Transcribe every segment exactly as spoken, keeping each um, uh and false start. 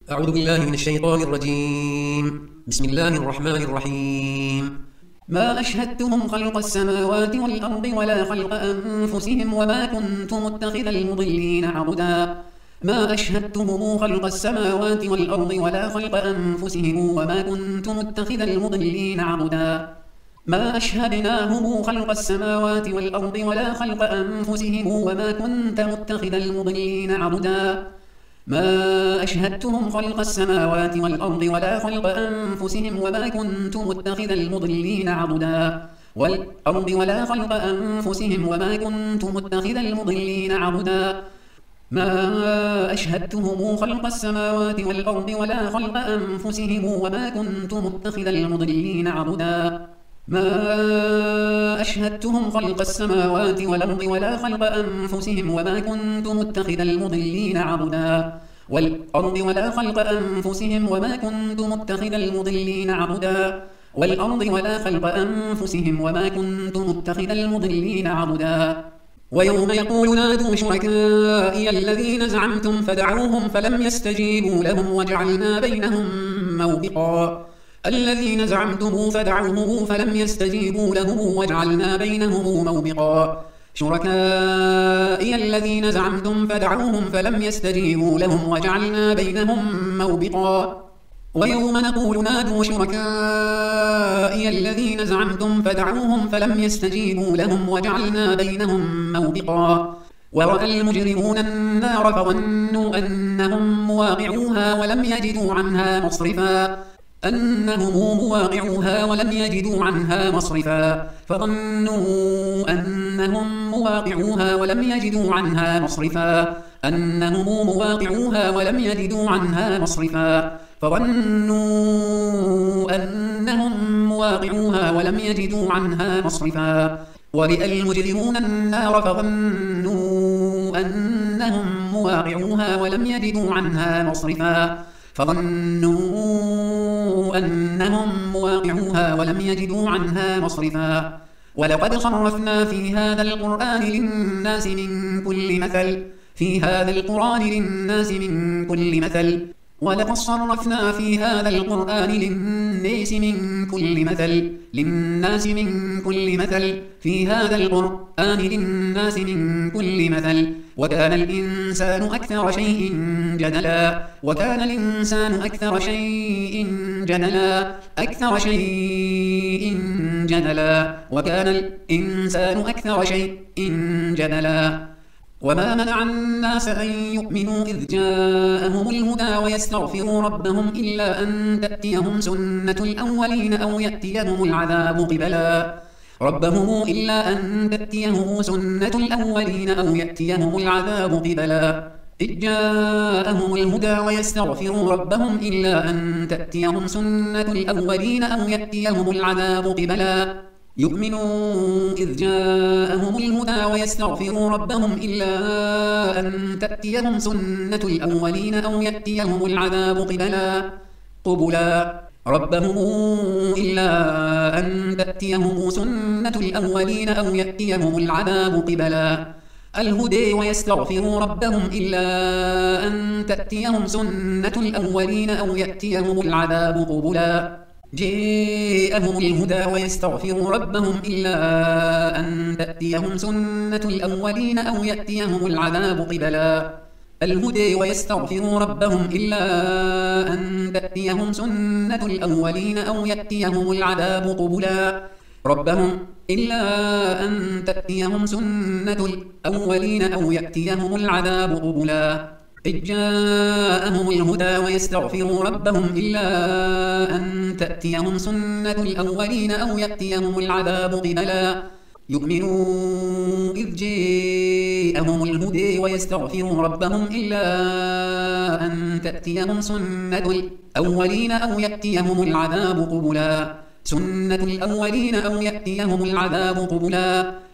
أعوذ بالله من الشيطان الرجيم. بسم الله الرحمن الرحيم. ما أشهدتهم خلق السماوات والأرض ولا خلق أنفسهم وما كنت متخذ المضلين عضدا ما أشهدتهم خلق السماوات والأرض ولا خلق أنفسهم وما كنت متخذ المضلين عضدا ما أشهدناهم خلق السماوات والأرض ولا خلق أنفسهم وما كنت متخذ المضلين عضدا ما أشهدتهم خلق السماوات والأرض ولا خلق أنفسهم وما كنت متخذ المضلين عضدا والأرض ولا خلق أنفسهم وما كنت متخذ المضلين عضدا ما أشهدتهم خلق السماوات والأرض ولا خلق أنفسهم وما كنت متخذ المضلين عضدا ما أشهدتهم خلق السماوات والأرض ولا خلق أنفسهم وما كنت متخذ المضلين عضدا والأرض ولا خلق أنفسهم وما كنت متخذ المضلين عضدا والأرض ولا خلق أنفسهم وما كنت متخذ المضلين عضدا ويوم يقول نادوا شركائي الذين زعمتم فدعوهم فلم يستجيبوا لهم وجعلنا بينهم موبقا الذين زعمتم فدعوهم فلم يستجيبوا لهم وجعلنا بينهم موبقا شركائي الذين زعمتم فدعوهم فلم يستجيبوا لهم وجعلنا بينهم موبقا ويوم نقول نادوا شركائي الذين زعمتم فدعوهم فلم يستجيبوا لهم وجعلنا بينهم موبقا ورأى المجرمون النار فظنوا أنهم مواقعوها ولم يجدوا عنها مصرفا أنهم مواقعوها ولم يجدوا عنها مصرفا فظنوا أنهم مواقعوها ولم يجدوا عنها مصرفا أنهم مواقعوها ولم يجدوا عنها مصرفا فظنوا أنهم مواقعوها ولم يجدوا عنها مصرفا ورأى المجرمون النار فظنوا أنهم مواقعوها ولم يجدوا عنها مصرفا فظنوا أنهم مواقعوها ولم يجدوا عنها مصرفا ولقد صرفنا في هذا القرآن للناس من كل مثل في هذا القرآن للناس من كل مثل ولقد صرفنا في هذا القرآن للناس من كل مثل للناس من كل مثل في هذا القرآن للناس من كل مثل وكان الإنسان أكثر شيء جدلا وكان الإنسان أكثر شيء جدلا أكثر شيء جدلا وكان الإنسان أكثر شيء جدلا وما منع الناس أن يؤمنوا إذ جاءهم الهدى ويستغفروا ربهم إلا أن تأتيهم سنة الأولين أو يأتيهم العذاب قبلا ربهم إلا أن تأتيهم سنة الأولين أو يأتيهم العذاب قبلا إذ جاءهم الهدى ويستغفروا ربهم إلا أن تأتيهم سنة الأولين أو يأتيهم العذاب قبلا يؤمنوا إذ جاءهم الهدى ويستغفروا ربهم إلا أن تأتيهم سنة الأولين أو يأتيهم العذاب قبلا قبلا ربهم إلا أن تأتيهم سنة الأولين أو يأتيهم العذاب قبلا الهدى ويستغفروا ربهم إلا أن تأتيهم سنة الأولين أو يأتيهم العذاب قبلا جاءهم الهدى ويستغفروا ربهم إلا أن تأتيهم سنة الأولين أو يأتيهم العذاب قبلا الهدى ويستغفروا ربهم إلا أن تأتيهم سنة الأولين أو يأتيهم العذاب قبلا ربهم إلا أن تأتيهم سنة الأولين أو يأتيهم العذاب قبلا إذ جاءهم الهدى ويستغفروا ربهم إلا أن تأتيهم سنة الأولين أو يأتيهم العذاب قبلا يؤمنوا إذ جاءهم الهدى ويستغفروا ربهم إلا أن تأتيهم سنة الأولين أو يأتيهم العذاب قبلا سنة الأولين أو يأتيهم العذاب قبلا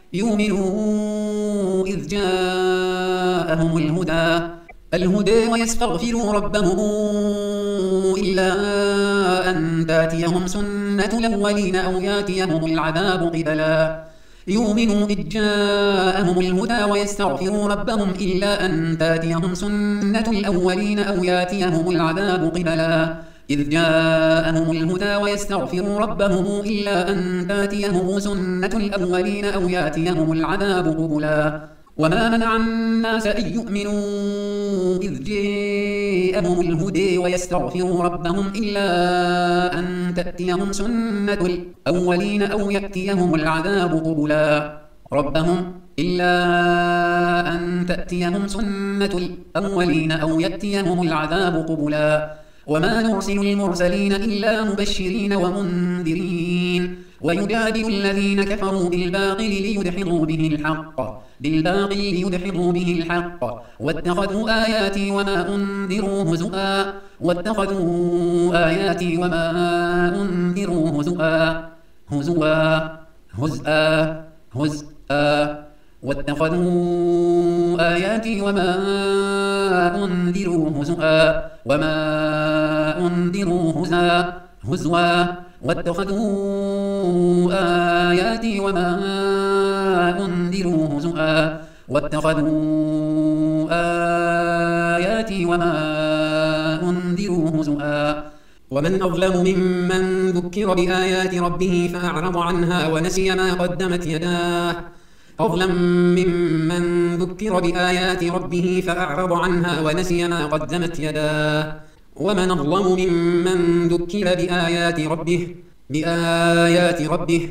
يؤمنوا إذ جاءهم الهدى الهدى ويستغفروا ربهم إلا أن تأتيهم سنة الأولين أو يأتيهم العذاب قبلا يؤمنوا إذ جاءهم الهدى ويستغفروا ربهم إلا أن تاتيهم سنة الأولين أو ياتيهم العذاب قبلا إذ جاءهم الهدى ويستغفروا ربهم إلا أن تاتيهم سنة الأولين أو ياتيهم العذاب قبلا وما منع الناس أن يؤمنوا إذ جاءهم الهدى ويستغفروا ربهم إلا أن تأتيهم سنة الأولين أو يأتيهم العذاب قبلا ربهم إلا أن تأتيهم سنة الأولين أو يأتيهم العذاب قبلا وما نرسل المرسلين إلا مبشرين ومنذرين ويجادل الذين كفروا بالباطل ليدحضوا به الحق بالباطل ليدحضوا به الحق واتخذوا آياتي وما أنذروا هزؤا واتخذوا آياتي وما أنذروا هزؤا هزؤا هزءا هزءا واتخذوا آياتي وما أنذروا هزؤا وما أنذروا هزءا هزوا واتخذوا آياتي وما أنذروا هزؤا واتخذوا آياتي وما أنذروا هزؤا ومن أظلم ممن ذكر بآيات ربه فأعرض عنها ونسي ما قدمت يداه أظلم ممن ذكر بآيات ربه فأعرض عنها ونسي ما قدمت يداه ومن أظلم ممن ذكر بآيات ربه بآيات ربه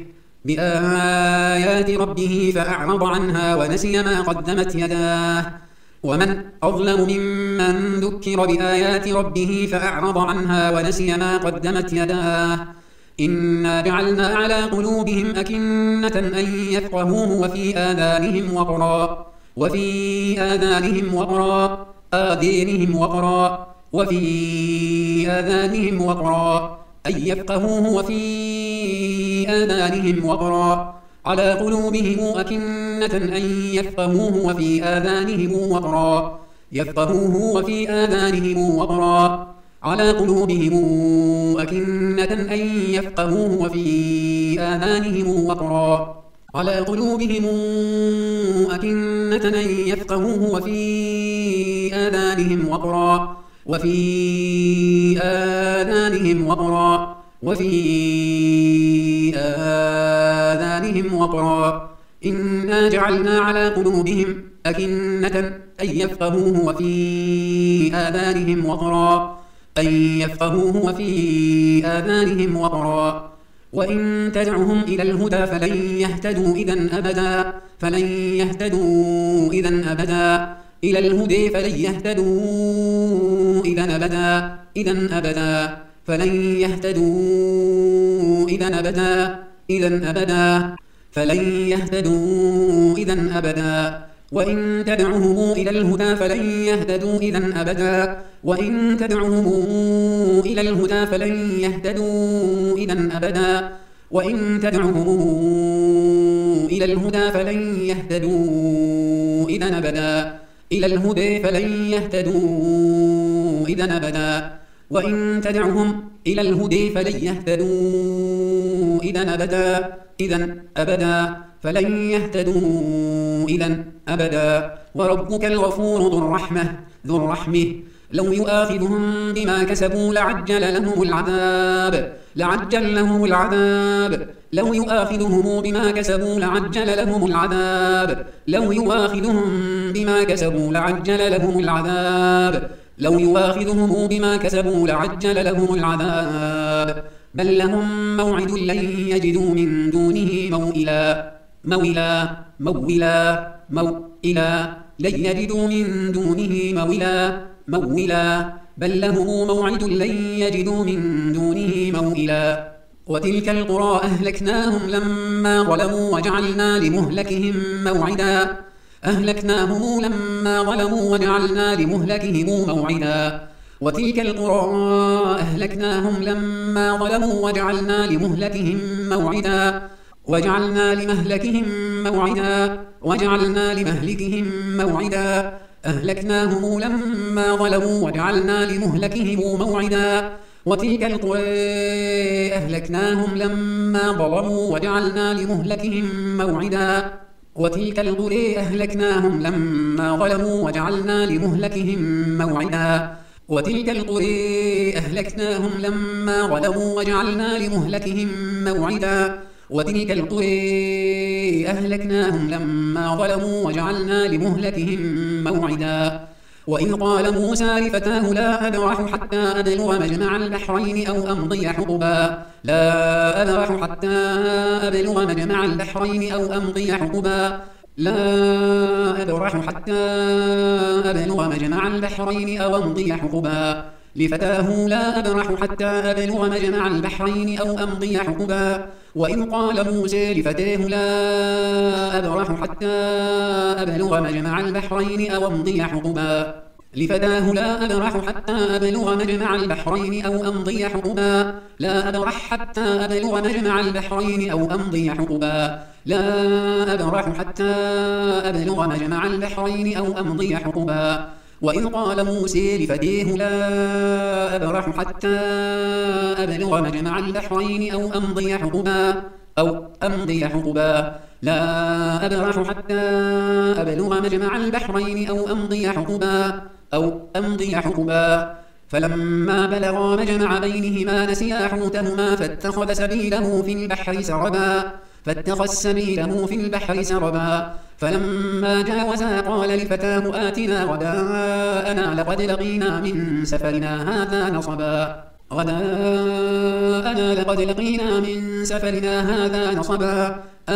بآيات ربه فأعرض عنها ونسي ما قدمت يداه ومن أظلم ممن ذكر بآيات ربه فأعرض عنها ونسي ما قدمت يداه إنا جعلنا على قلوبهم أكنة أن يفقهوه وفي آذانهم وقرا وفي آذانهم وقرا آذانهم وقرا وفي آذانهم وقرا أن يفقهوه وفي آذانهم وقرا على قلوبهم أكنة أن يفقهوه وفي آذانهم وقرا يفقهوه وفي آذانهم وقرا على قلوبهم أكنة أن يفقهوه وفي آذانهم وقرا على قلوبهم أكنة أن يفقهوه وفي آذانهم وقرا وفي آذانهم وقرا وفي آذانهم وقرا إنا جعلنا على قلوبهم أكنة أن يفقهوه وفي آذانهم وقرا أن يفقهوه وفي آذانهم وقرا وإن تدعهم إلى الهدى فلن يهتدوا إذن أبدا فلن يهتدوا إذن أبدا إلى الهدى فلن يهتدوا إذن أبدا إذن أبدا فلن يهتدوا إذن أبدا إذن أبدا فلن يهتدوا إذن أبدا وإن تدعهم إلى الهدى فلن يهتدوا إذن أبدا وإن تدعهم إلى الهدى فلن يهتدوا إذن أبدا وإن تدعهم إلى الهدى فلن يهتدوا إذن أبدا إلى الهدى فلن يهتدوا إذن أبدا وإن تدعهم إلى الهدى فلن يهتدوا إذن أبدا إذن أبدا فلن يهتدوا إذن أبدا وربك الغفور ذو الرحمة ذو الرحمة لو يؤاخذهم بما كسبوا لعجل لهم العذاب لعجل لهم العذاب لو يؤاخذهم بما كسبوا لعجل لهم العذاب لو يؤاخذهم بما كسبوا لعجل لهم العذاب لو يؤاخذهم بما كسبوا لعجل لهم العذاب بل لهم موعد لن يجدوا من دونه موئلا موئلا موئلا موئلا لن يجدوا من دونه موئلا موئلا بل لهم موعد لن يجدوا من دونه موئلا وتلك القرى أهلكناهم لما ظلموا وجعلنا لمهلكهم موعدا أهلكناهم لما ظلموا وجعلنا لمهلكهم موعدا وتلك القرى أهلكناهم لما ظلموا وجعلنا لمهلكهم موعدا وجعلنا لمهلكهم موعدا وجعلنا لمهلكهم موعدا أهلكناهم لما ظلموا وجعلنا لمهلكهم موعدا وتلك القرى أهلكناهم لما ظلموا وجعلنا لمهلكهم موعدا وتلك القرى أهلكناهم لما ظلموا وجعلنا لمهلكهم موعدا وتلك القرى أهلكناهم لما ظلموا وجعلنا لمهلكهم موعدا وتلك القرى أهلكناهم لما ظلموا وجعلنا لمهلكهم موعدا وإذ قال موسى لفتاه لا أبرح حتى أبلغ مجمع البحرين أو أمضي حقبا لا أبرح حتى أبلغ مجمع البحرين أو أمضي حقبا لا أبرح حتى أبلغ مجمع البحرين أو أمضي حقبا لفتاه لا أبرح حتى أبلغ مجمع البحرين أو أمضي حقبا وإذ قال موسى لفتاه لا أبرح حتى أبلغ مجمع البحرين أو أمضي حقبا لفتاه لا أبرح حتى أبلغ مجمع البحرين أو أمضي حقبا لا أبرح حتى أبلغ مجمع البحرين أو أمضي حقبا لا أبرح حتى أبلغ مجمع البحرين أو أمضي حقبا وإذ قال موسى لفتاه لا أبرح حتى أبلغ مجمع البحرين أو أمضي حقبا أو أمضي حقبا لا أبرح حتى أبلغ مجمع البحرين أو أمضي حقبا أو أمضي حقبا فلما بلغا مجمع بينهما نسيا حوتهما فاتخذ سبيله في البحر سربا فاتخذ سبيله في البحر سربا فلما جاوزا قال لفتاه آتنا غداءنا لقد لقينا من سفرنا هذا نصبا غداءنا لقد لقينا من سفرنا هذا نصبا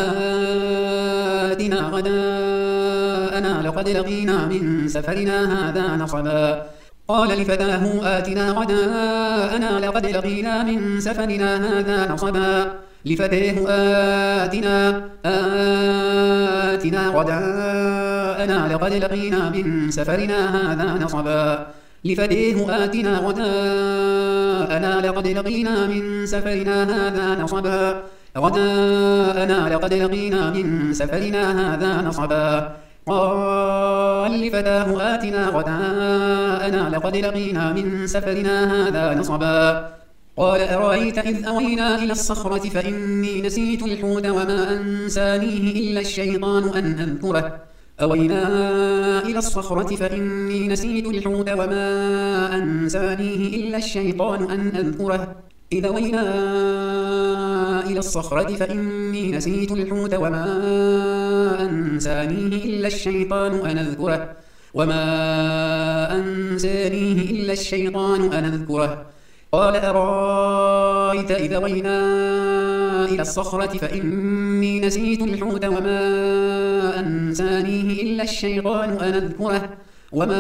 آتنا غداءنا لقد لقينا من سفرنا هذا نصبا قال لفتاه آتنا غداءنا لقد لقينا من سفرنا هذا نصبا لفتاه آتنا آتنا غداءنا لقد لقينا من سفرنا هذا نصبا لفتاه آتنا غداءنا لقد لقينا من سفرنا هذا نصبا غداءنا لقد لقينا من سفرنا هذا نصبا قال لفتاه آتنا غداءنا لقد لقينا من سفرنا هذا نصبا قال أرأيت إذ أوينا إلى الصخرة فإني نسيت الحوت وما أنسانيه إلا الشيطان أن أذكره أوينا إلى الصخرة فإني نسيت الحوت وما أنسانيه إلا الشيطان أن أذكره إذ أوينا إلى الصخرة فإني نسيت الحوت وما أنسانيه إلا الشيطان أن أذكره وما أنسانيه إلا الشيطان أن أذكره قال أرأيت إذا أوينا إلى الصخرة فإني نسيت الحوت وما أنسانيه إلا الشيطان أن أذكره وما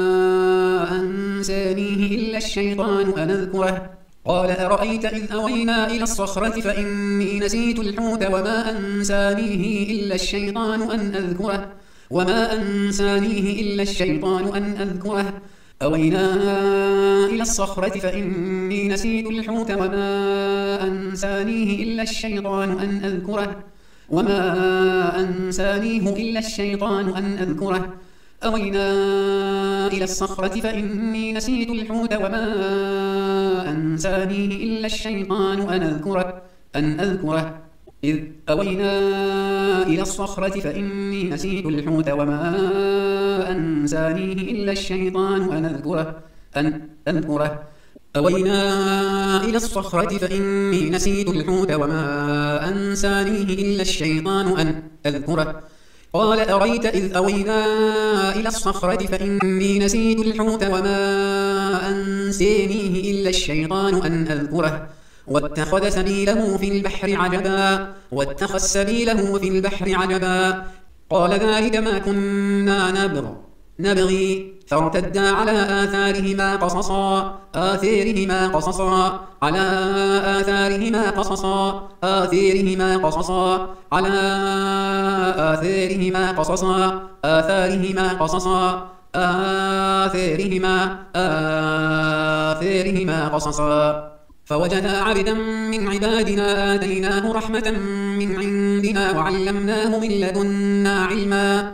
أنسانيه إلا الشيطان أن أذكره قال أرأيت إذ أوينا إلى الصخرة فإني نسيت الحوت وما أنسانيه إلا الشيطان أن أذكره وما أنسانيه إلا الشيطان أن أذكره أوينا إلى الصخرة فإني نسيت الحوت وما أنسانيه إلا الشيطان أن أذكره وما أنسانيه إلا الشيطان أن أذكره أوينا إلى الصخرة فإني نسيت الحوت وما أنسانيه إلا الشيطان أن أذكره أن أذكره إذ أوينا إلى الصخرة فإني نسيت الحوت وما أنسانيه إلا الشيطان أن أذكره أن أذكره أوينا إلى الصخرة فإني نسيت الحوت وما أنسانيه إلا الشيطان أن أذكره قال أرأيت إذ أوينا إلى الصخرة فإني نسيت الحوت وما أنسانيه إلا الشيطان أن أذكره واتخذ سبيله في البحر عجبا واتخذ سبيله في البحر عجبا قال ذلك ما كنا نبغ نبغي فارتدا على آثارهما قصصا آثارهما قصصا على آثارهما قصصا آثارهما قصصا على آثارهما قصصا آثارهما قصصا آثارهما آثارهما قصصا فوجدا عبدا من عبادنا آتيناه رحمة من عندنا وعلمناه من لدنا علما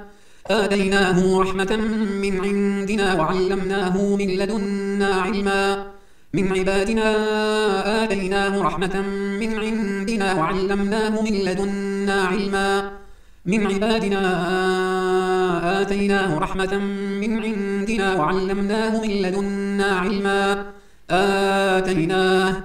آتيناه رحمة من عندنا وعلمناه من لدنا علما من عبادنا آتيناه رحمة من عندنا وعلمناه من لدنا علما من عبادنا آتيناه رحمة من عندنا وعلمناه من لدنا علما آتيناه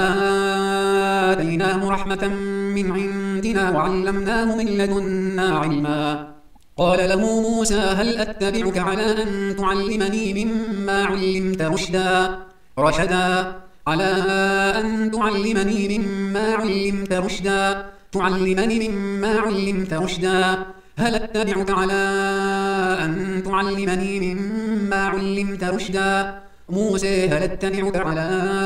آتيناه رحمة من عندنا وعلمناه من لدنا علما قال له موسى هل أتبعك على أن تعلمني مما علمت رشدا رشدا على أن تعلمني مما علمت رشدا تعلمني مما علمت رشدا هل أتبعك على أن تعلمني مما علمت رشدا موسى هل أتبعك على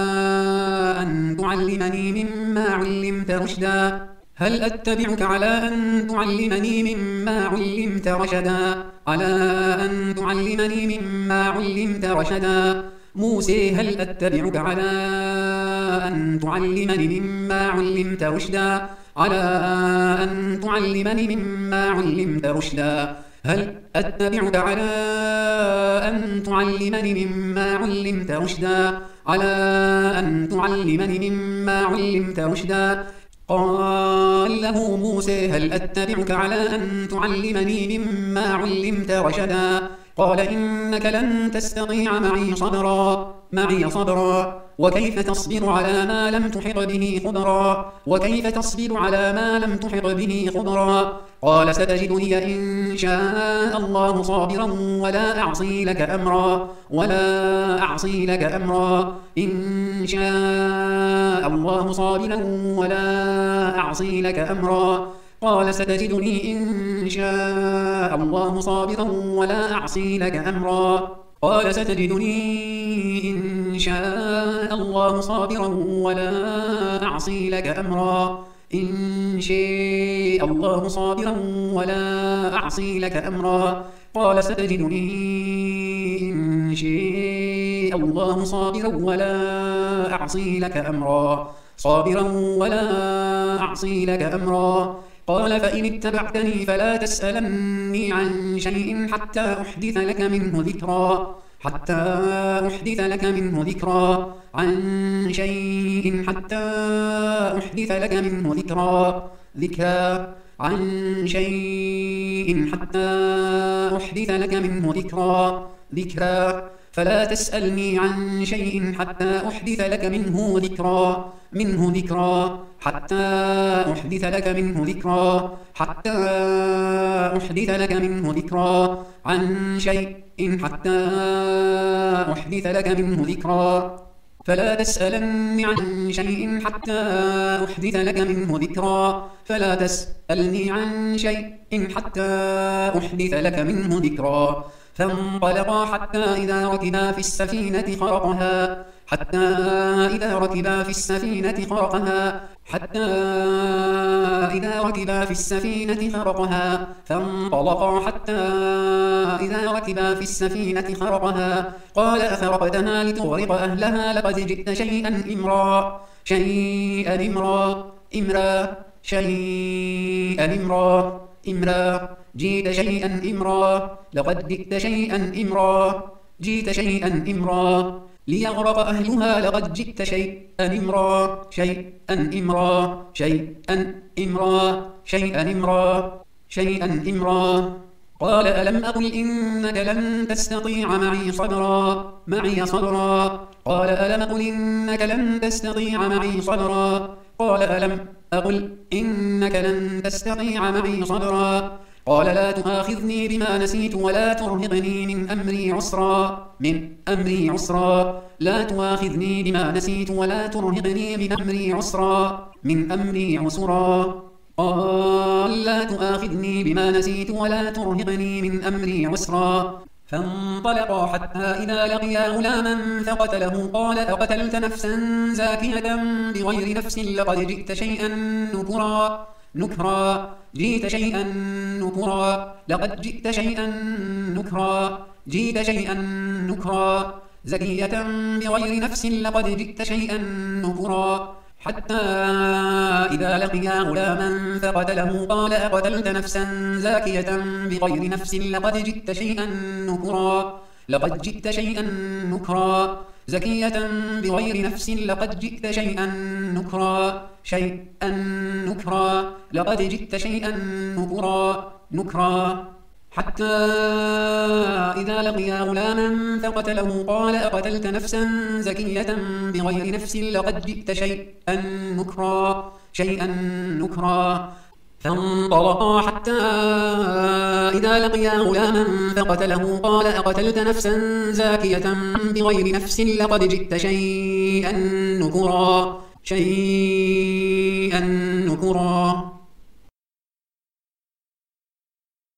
أن تعلمني مما علمت رشدا هل أتبعك على أن تعلمني مما علمت رشدا على أن تعلمني مما علمت رشدا موسى هل أتبعك على أن تعلمني مما علمت رشدا على أن تعلمني مما علمت رشدا هل أتبعك على أن تعلمني مما علمت رشدا على أن تعلمني مما علمت رشدا قال له موسى هل أتبعك على أن تعلمني مما علمت رشدا قال إنك لن تستطيع معي صبرا معي صبرا وكيف تصبر على ما لم تحط به خبرا وكيف تصبر على ما لم تحط به خبرا قال ستجدني إن شاء الله صابرا ولا أعصي لك أمرا ولا أعصي لك أمرا إن شاء الله صابرا ولا أعصي لك أمرا قال ستجدني إن شاء الله صابرا ولا أعصي لك أمرا قال ستجدني إن شاء الله صابرا ولا أعصي لك أمرا إن شاء الله صابرا ولا أعصي لك أمرا قال ستجدني إن شاء الله صابرا ولا أعصي لك أمرا صابرا ولا أعصي لك أمرا قال فإن اتبعتني فلا تسألني عن شيء حتى أحدث لك منه ذكرا حتى أحدث لك منه ذكرا عن شيء حتى أحدث لك منه ذكرا ذكرا عن شيء حتى أحدث لك منه ذكرا ذكرا فلا تسألني عن شيء حتى أحدث لك منه ذكرا منه ذكرا حتى أحدث لك منه ذكرا حتى أحدث لك منه ذكرا عن شيء حتى أحدث لك منه ذكرا فلا تسألني عن شيء حتى أحدث لك منه ذكرا فلا تسألني عن شيء حتى أحدث لك منه ذكرا فانطلقا حتى إذا ركبا في السفينة خرقها حتى إذا ركبا في السفينة خرقها حتى إذا ركبا في السفينة خرقها فانطلقا حتى إذا ركبا في السفينة خرقها قال أخرقتها لتغرق أهلها لقد جئت شيئا إمرا شيئا إمرا إمرا شيئا إمرا إمرا جئت شيئا إمرا لقد جئت شيئا إمرا جئت شيئا إمرا ليغرق أهلها لقد جئت شيئا إمرا شيئا إمرا شيئا إمرا شيئا إمرا شيئا إمرا قال ألم أقل إنك لن تستطيع معي صبرا معي صبرا قال ألم أقل إنك لن تستطيع معي صبرا قال ألم أقل إنك لن تستطيع معي صبرا قال لا تؤاخذني بما نسيت ولا ترهقني من أمري عسرا من أمري عسرا لا تؤاخذني بما نسيت ولا ترهقني من أمري عسرا من أمري عسرا قال لا تؤاخذني بما نسيت ولا ترهقني من أمري عسرا فانطلقا حتى إذا لقيا غلاما فقتله قال أقتلت نفسا زاكية بغير نفس لقد جئت شيئا نكرا نكرا جئت شيئا نكرا لقد جئت شيئا نكرا جئت شيئا نكرا زكية بغير نفس لقد جئت شيئا نكرا حتى إذا لقيا غلاما فقتله قال أقتلت نفسا زاكية بغير نفس لقد جئت شيئا نكرا لقد جئت شيئا نكرا زكية بغير نفس لقد جئت شيئا نكرا شيئا نكرا لقد جئت شيئا نكرا نكرا حتى إذا لقيا غلاما فقتله قال أقتلت نفسا زكية بغير نفس لقد جئت شيئا نكرا شيئا نكرا فانطلقا حتى إذا لقيا غلاما فقتله قال أقتلت نفسا زاكية بغير نفس لقد جئت شيئا نكرا شيئا نكرا